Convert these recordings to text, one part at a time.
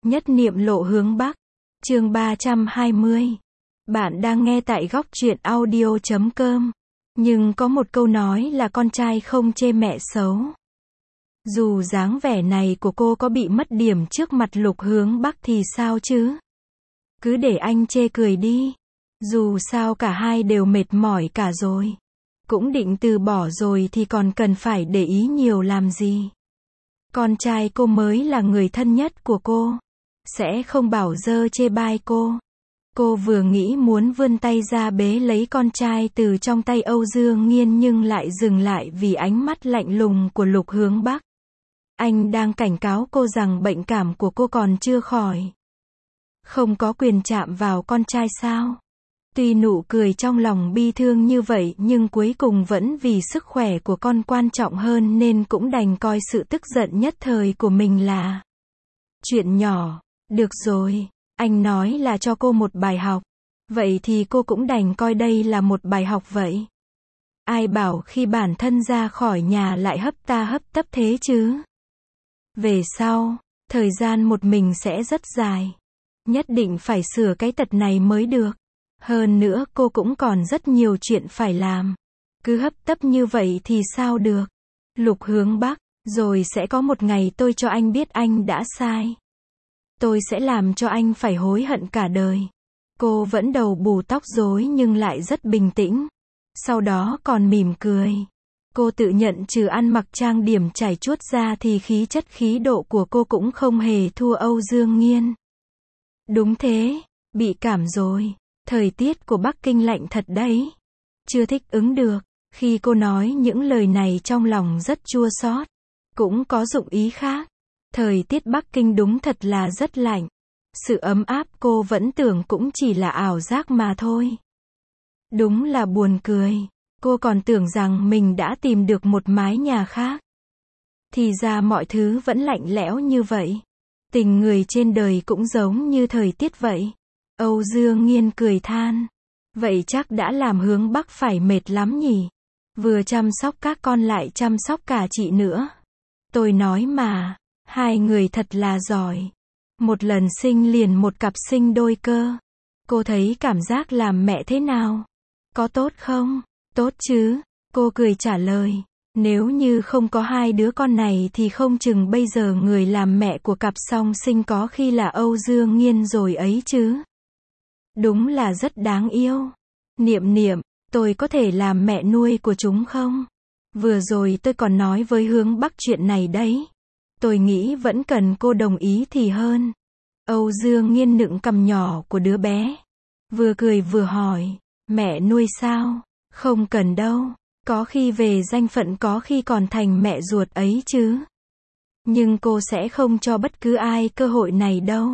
Nhất niệm lộ hướng Bắc. Chương 320. Bạn đang nghe tại góc truyện audio.com. Nhưng có một câu nói là con trai không chê mẹ xấu. Dù dáng vẻ này của cô có bị mất điểm trước mặt Lục Hướng Bắc thì sao chứ? Cứ để anh chê cười đi. Dù sao cả hai đều mệt mỏi cả rồi. Cũng định từ bỏ rồi thì còn cần phải để ý nhiều làm gì. Con trai cô mới là người thân nhất của cô. Sẽ không bảo dơ chê bai cô. Cô vừa nghĩ muốn vươn tay ra bế lấy con trai từ trong tay Âu Dương Nghiên nhưng lại dừng lại vì ánh mắt lạnh lùng của Lục Hướng Bắc. Anh đang cảnh cáo cô rằng bệnh cảm của cô còn chưa khỏi. Không có quyền chạm vào con trai sao? Tuy nụ cười trong lòng bi thương như vậy nhưng cuối cùng vẫn vì sức khỏe của con quan trọng hơn nên cũng đành coi sự tức giận nhất thời của mình là chuyện nhỏ. Được rồi, anh nói là cho cô một bài học. Vậy thì cô cũng đành coi đây là một bài học vậy. Ai bảo khi bản thân ra khỏi nhà lại hấp ta hấp tấp thế chứ? Về sau, thời gian một mình sẽ rất dài. Nhất định phải sửa cái tật này mới được. Hơn nữa cô cũng còn rất nhiều chuyện phải làm. Cứ hấp tấp như vậy thì sao được? Lục Hướng Bắc, rồi sẽ có một ngày tôi cho anh biết anh đã sai. Tôi sẽ làm cho anh phải hối hận cả đời. Cô vẫn đầu bù tóc rối nhưng lại rất bình tĩnh. Sau đó còn mỉm cười. Cô tự nhận trừ ăn mặc trang điểm chải chuốt ra thì khí chất khí độ của cô cũng không hề thua Âu Dương Nghiên. Đúng thế, bị cảm rồi. Thời tiết của Bắc Kinh lạnh thật đấy. Chưa thích ứng được. Khi cô nói những lời này trong lòng rất chua xót. Cũng có dụng ý khác. Thời tiết Bắc Kinh đúng thật là rất lạnh. Sự ấm áp cô vẫn tưởng cũng chỉ là ảo giác mà thôi. Đúng là buồn cười. Cô còn tưởng rằng mình đã tìm được một mái nhà khác. Thì ra mọi thứ vẫn lạnh lẽo như vậy. Tình người trên đời cũng giống như thời tiết vậy. Âu Dương Nghiên cười than. Vậy chắc đã làm Hướng Bắc phải mệt lắm nhỉ? Vừa chăm sóc các con lại chăm sóc cả chị nữa. Tôi nói mà, hai người thật là giỏi. Một lần sinh liền một cặp sinh đôi cơ. Cô thấy cảm giác làm mẹ thế nào? Có tốt không? Tốt chứ, cô cười trả lời. Nếu như không có hai đứa con này thì không chừng bây giờ người làm mẹ của cặp song sinh có khi là Âu Dương Nghiên rồi ấy chứ. Đúng là rất đáng yêu. Niệm niệm, tôi có thể làm mẹ nuôi của chúng không? Vừa rồi tôi còn nói với Hướng Bắc chuyện này đấy. Tôi nghĩ vẫn cần cô đồng ý thì hơn. Âu Dương Nghiên nựng cằm nhỏ của đứa bé. Vừa cười vừa hỏi, mẹ nuôi sao? Không cần đâu. Có khi về danh phận có khi còn thành mẹ ruột ấy chứ. Nhưng cô sẽ không cho bất cứ ai cơ hội này đâu.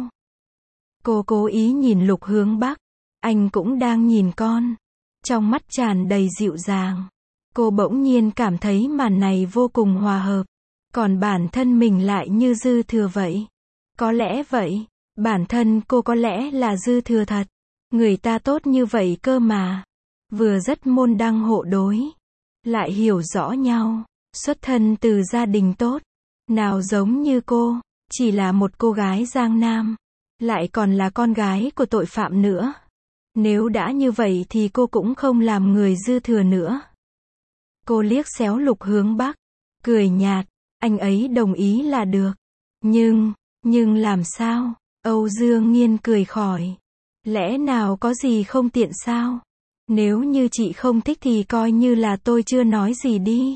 Cô cố ý nhìn Lục Hướng Bắc. Anh cũng đang nhìn con. Trong mắt tràn đầy dịu dàng. Cô bỗng nhiên cảm thấy màn này vô cùng hòa hợp. Còn bản thân mình lại như dư thừa vậy. Có lẽ vậy. Bản thân cô có lẽ là dư thừa thật. Người ta tốt như vậy cơ mà. Vừa rất môn đăng hộ đối. Lại hiểu rõ nhau. Xuất thân từ gia đình tốt. Nào giống như cô. Chỉ là một cô gái Giang Nam. Lại còn là con gái của tội phạm nữa. Nếu đã như vậy thì cô cũng không làm người dư thừa nữa. Cô liếc xéo Lục Hướng Bắc. Cười nhạt. Anh ấy đồng ý là được. Nhưng làm sao? Âu Dương Nghiên cười khỏi. Lẽ nào có gì không tiện sao? Nếu như chị không thích thì coi như là tôi chưa nói gì đi.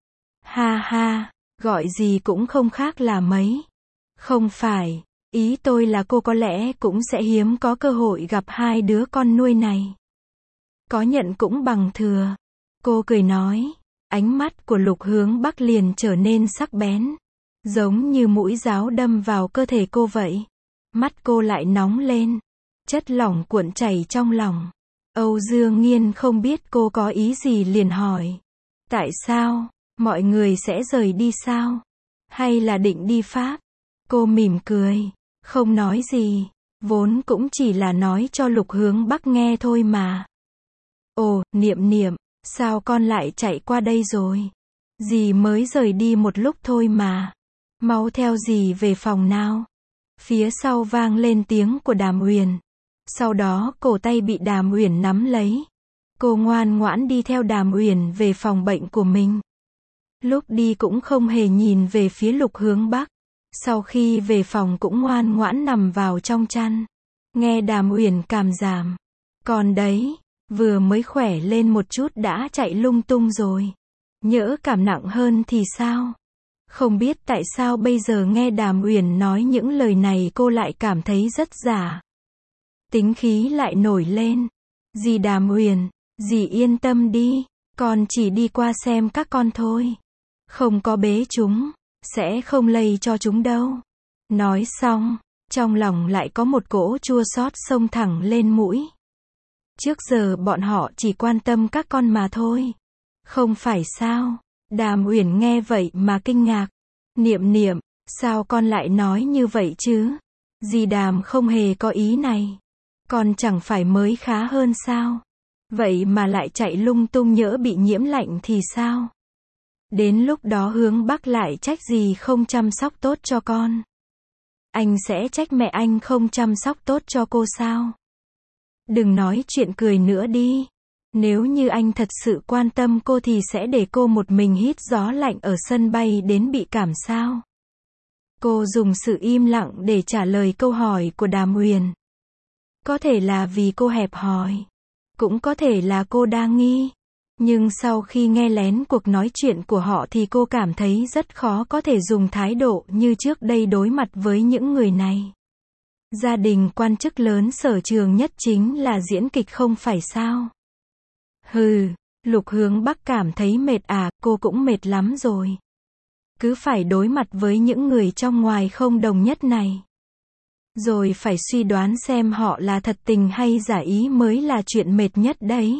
Ha ha, gọi gì cũng không khác là mấy. Không phải, ý tôi là cô có lẽ cũng sẽ hiếm có cơ hội gặp hai đứa con nuôi này. Có nhận cũng bằng thừa. Cô cười nói. Ánh mắt của Lục Hướng Bắc liền trở nên sắc bén. Giống như mũi giáo đâm vào cơ thể cô vậy. Mắt cô lại nóng lên. Chất lỏng cuộn chảy trong lòng. Âu Dương Nghiên không biết cô có ý gì liền hỏi. Tại sao? Mọi người sẽ rời đi sao? Hay là định đi Pháp? Cô mỉm cười. Không nói gì. Vốn cũng chỉ là nói cho Lục Hướng Bắc nghe thôi mà. Ồ, niệm niệm. Sao con lại chạy qua đây rồi? Dì mới rời đi một lúc thôi mà. Mau theo dì về phòng nào. Phía sau vang lên tiếng của Đàm Uyển. Sau đó cổ tay bị Đàm Uyển nắm lấy. Cô ngoan ngoãn đi theo Đàm Uyển về phòng bệnh của mình. Lúc đi cũng không hề nhìn về phía Lục Hướng Bắc. Sau khi về phòng cũng ngoan ngoãn nằm vào trong chăn. Nghe Đàm Uyển cảm giảm. Còn đấy, vừa mới khỏe lên một chút đã chạy lung tung rồi. Nhỡ cảm nặng hơn thì sao? Không biết tại sao bây giờ nghe Đàm Uyển nói những lời này cô lại cảm thấy rất giả. Tính khí lại nổi lên. Dì Đàm Uyển, dì yên tâm đi, con chỉ đi qua xem các con thôi. Không có bế chúng, sẽ không lây cho chúng đâu. Nói xong, trong lòng lại có một cỗ chua xót xông thẳng lên mũi. Trước giờ bọn họ chỉ quan tâm các con mà thôi. Không phải sao? Đàm Uyển nghe vậy mà kinh ngạc. Niệm Niệm, sao con lại nói như vậy chứ? Dì Đàm không hề có ý này. Con chẳng phải mới khá hơn sao? Vậy mà lại chạy lung tung, nhỡ bị nhiễm lạnh thì sao? Đến lúc đó Hướng Bắc lại trách dì không chăm sóc tốt cho con. Anh sẽ trách mẹ anh không chăm sóc tốt cho cô sao? Đừng nói chuyện cười nữa đi. Nếu như anh thật sự quan tâm cô thì sẽ để cô một mình hít gió lạnh ở sân bay đến bị cảm sao? Cô dùng sự im lặng để trả lời câu hỏi của Đàm Uyển. Có thể là vì cô hẹp hòi. Cũng có thể là cô đa nghi. Nhưng sau khi nghe lén cuộc nói chuyện của họ thì cô cảm thấy rất khó có thể dùng thái độ như trước đây đối mặt với những người này. Gia đình quan chức lớn sở trường nhất chính là diễn kịch không phải sao? Hừ, Lục Hướng Bắc cảm thấy mệt à, cô cũng mệt lắm rồi. Cứ phải đối mặt với những người trong ngoài không đồng nhất này. Rồi phải suy đoán xem họ là thật tình hay giả ý mới là chuyện mệt nhất đấy.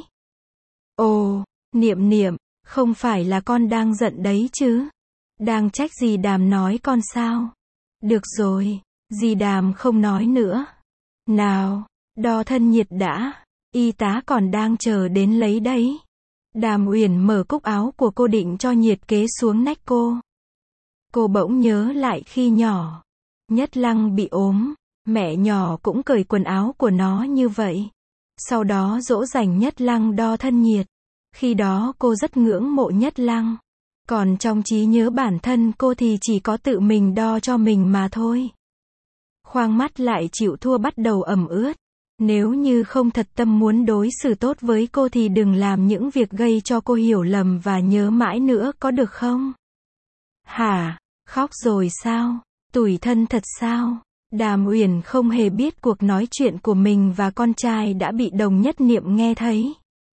Ồ, Niệm Niệm, không phải là con đang giận đấy chứ? Đang trách dì Đàm nói con sao? Được rồi, dì Đàm không nói nữa. Nào, đo thân nhiệt đã. Y tá còn đang chờ đến lấy đấy. Đàm Uyển mở cúc áo của cô định cho nhiệt kế xuống nách cô. Cô bỗng nhớ lại khi nhỏ. Nhất Lăng bị ốm. Mẹ nhỏ cũng cởi quần áo của nó như vậy. Sau đó dỗ dành Nhất Lăng đo thân nhiệt. Khi đó cô rất ngưỡng mộ Nhất Lăng. Còn trong trí nhớ bản thân cô thì chỉ có tự mình đo cho mình mà thôi. Khoang mắt lại chịu thua bắt đầu ẩm ướt. Nếu như không thật tâm muốn đối xử tốt với cô thì đừng làm những việc gây cho cô hiểu lầm và nhớ mãi nữa có được không? Hả? Khóc rồi sao? Tủi thân thật sao? Đàm Uyển không hề biết cuộc nói chuyện của mình và con trai đã bị Đồng Nhất Niệm nghe thấy.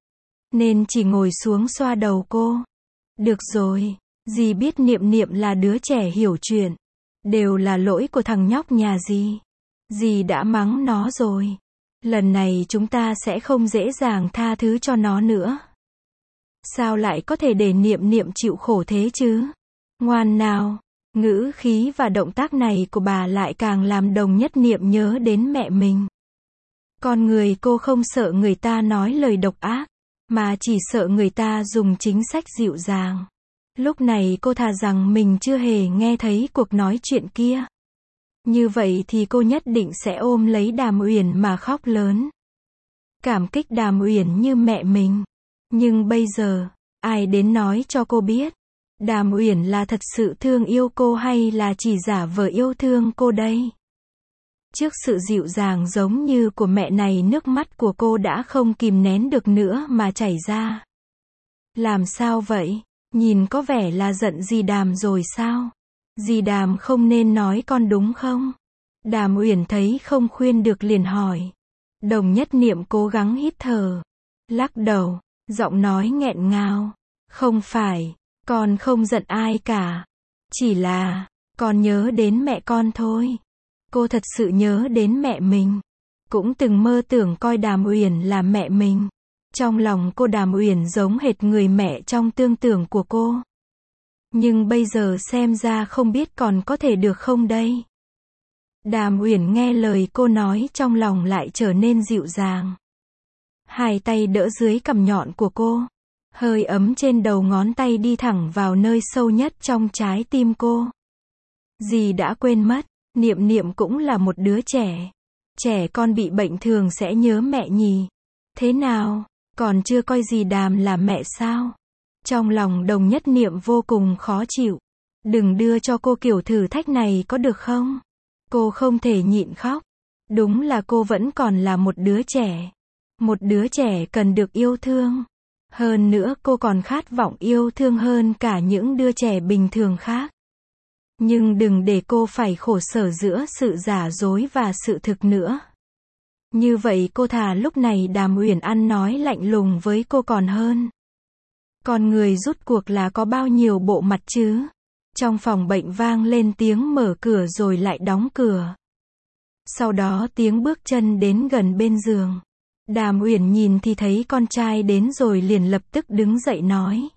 Nên chỉ ngồi xuống xoa đầu cô. Được rồi, dì biết Niệm Niệm là đứa trẻ hiểu chuyện. Đều là lỗi của thằng nhóc nhà dì. Dì đã mắng nó rồi. Lần này chúng ta sẽ không dễ dàng tha thứ cho nó nữa. Sao lại có thể để Niệm Niệm chịu khổ thế chứ? Ngoan nào. Ngữ khí và động tác này của bà lại càng làm Đồng Nhất Niệm nhớ đến mẹ mình. Con người cô không sợ người ta nói lời độc ác, mà chỉ sợ người ta dùng chính sách dịu dàng. Lúc này cô thà rằng mình chưa hề nghe thấy cuộc nói chuyện kia. Như vậy thì cô nhất định sẽ ôm lấy Đàm Uyển mà khóc lớn. Cảm kích Đàm Uyển như mẹ mình. Nhưng bây giờ, ai đến nói cho cô biết? Đàm Uyển là thật sự thương yêu cô hay là chỉ giả vờ yêu thương cô đây? Trước sự dịu dàng giống như của mẹ này, nước mắt của cô đã không kìm nén được nữa mà chảy ra. Làm sao vậy? Nhìn có vẻ là giận dì Đàm rồi sao? Dì Đàm không nên nói con đúng không? Đàm Uyển thấy không khuyên được liền hỏi. Đồng Nhất Niệm cố gắng hít thở. Lắc đầu, giọng nói nghẹn ngào. Không phải, con không giận ai cả. Chỉ là, con nhớ đến mẹ con thôi. Cô thật sự nhớ đến mẹ mình. Cũng từng mơ tưởng coi Đàm Uyển là mẹ mình. Trong lòng cô Đàm Uyển giống hệt người mẹ trong tương tưởng của cô. Nhưng bây giờ xem ra không biết còn có thể được không đây? Đàm Uyển nghe lời cô nói trong lòng lại trở nên dịu dàng. Hai tay đỡ dưới cằm nhọn của cô. Hơi ấm trên đầu ngón tay đi thẳng vào nơi sâu nhất trong trái tim cô. Dì đã quên mất, Niệm Niệm cũng là một đứa trẻ. Trẻ con bị bệnh thường sẽ nhớ mẹ nhỉ. Thế nào, còn chưa coi gì Đàm là mẹ sao? Trong lòng Đồng Nhất Niệm vô cùng khó chịu. Đừng đưa cho cô kiểu thử thách này có được không? Cô không thể nhịn khóc. Đúng là cô vẫn còn là một đứa trẻ. Một đứa trẻ cần được yêu thương. Hơn nữa cô còn khát vọng yêu thương hơn cả những đứa trẻ bình thường khác. Nhưng đừng để cô phải khổ sở giữa sự giả dối và sự thực nữa. Như vậy cô thà lúc này Đàm Uyển ăn nói lạnh lùng với cô còn hơn. Con người rút cuộc là có bao nhiêu bộ mặt chứ? Trong phòng bệnh vang lên tiếng mở cửa rồi lại đóng cửa. Sau đó tiếng bước chân đến gần bên giường. Đàm Uyển nhìn thì thấy con trai đến rồi liền lập tức đứng dậy nói.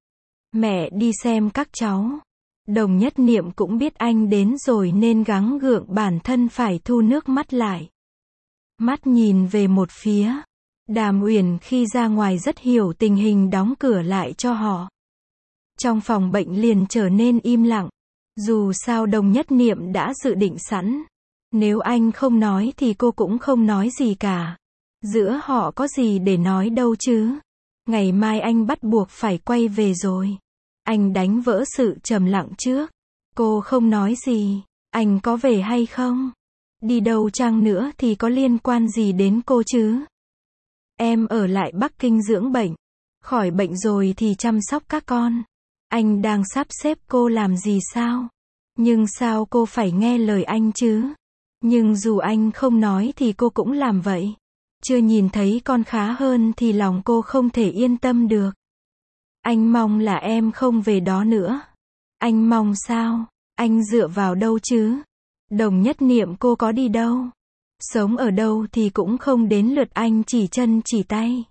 Mẹ đi xem các cháu. Đồng Nhất Niệm cũng biết anh đến rồi nên gắng gượng bản thân phải thu nước mắt lại. Mắt nhìn về một phía. Đàm Uyển khi ra ngoài rất hiểu tình hình đóng cửa lại cho họ. Trong phòng bệnh liền trở nên im lặng. Dù sao Đồng Nhất Niệm đã dự định sẵn. Nếu anh không nói thì cô cũng không nói gì cả. Giữa họ có gì để nói đâu chứ. Ngày mai anh bắt buộc phải quay về rồi. Anh đánh vỡ sự trầm lặng trước. Cô không nói gì. Anh có về hay không? Đi đâu chăng nữa thì có liên quan gì đến cô chứ? Em ở lại Bắc Kinh dưỡng bệnh. Khỏi bệnh rồi thì chăm sóc các con. Anh đang sắp xếp cô làm gì sao? Nhưng sao cô phải nghe lời anh chứ? Nhưng dù anh không nói thì cô cũng làm vậy. Chưa nhìn thấy con khá hơn thì lòng cô không thể yên tâm được. Anh mong là em không về đó nữa. Anh mong sao? Anh dựa vào đâu chứ? Đồng Nhất Niệm cô có đi đâu? Sống ở đâu thì cũng không đến lượt anh chỉ chân chỉ tay.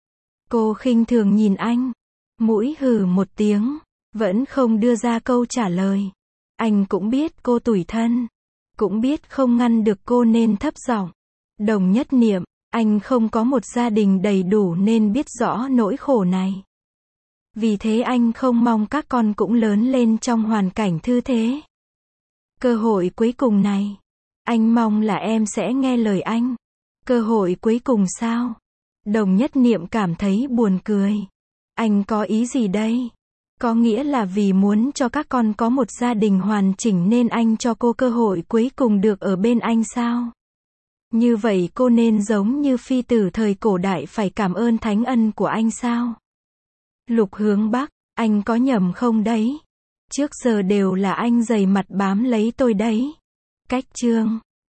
Cô khinh thường nhìn anh. Mũi hừ một tiếng. Vẫn không đưa ra câu trả lời. Anh cũng biết cô tủi thân. Cũng biết không ngăn được cô nên thấp giọng. Đồng Nhất Niệm, anh không có một gia đình đầy đủ nên biết rõ nỗi khổ này. Vì thế anh không mong các con cũng lớn lên trong hoàn cảnh thư thế. Cơ hội cuối cùng này, anh mong là em sẽ nghe lời anh. Cơ hội cuối cùng sao? Đồng Nhất Niệm cảm thấy buồn cười. Anh có ý gì đây? Có nghĩa là vì muốn cho các con có một gia đình hoàn chỉnh nên anh cho cô cơ hội cuối cùng được ở bên anh sao? Như vậy cô nên giống như phi tử thời cổ đại phải cảm ơn thánh ân của anh sao? Lục Hướng Bắc, anh có nhầm không đấy? Trước giờ đều là anh dày mặt bám lấy tôi đấy. Cách chương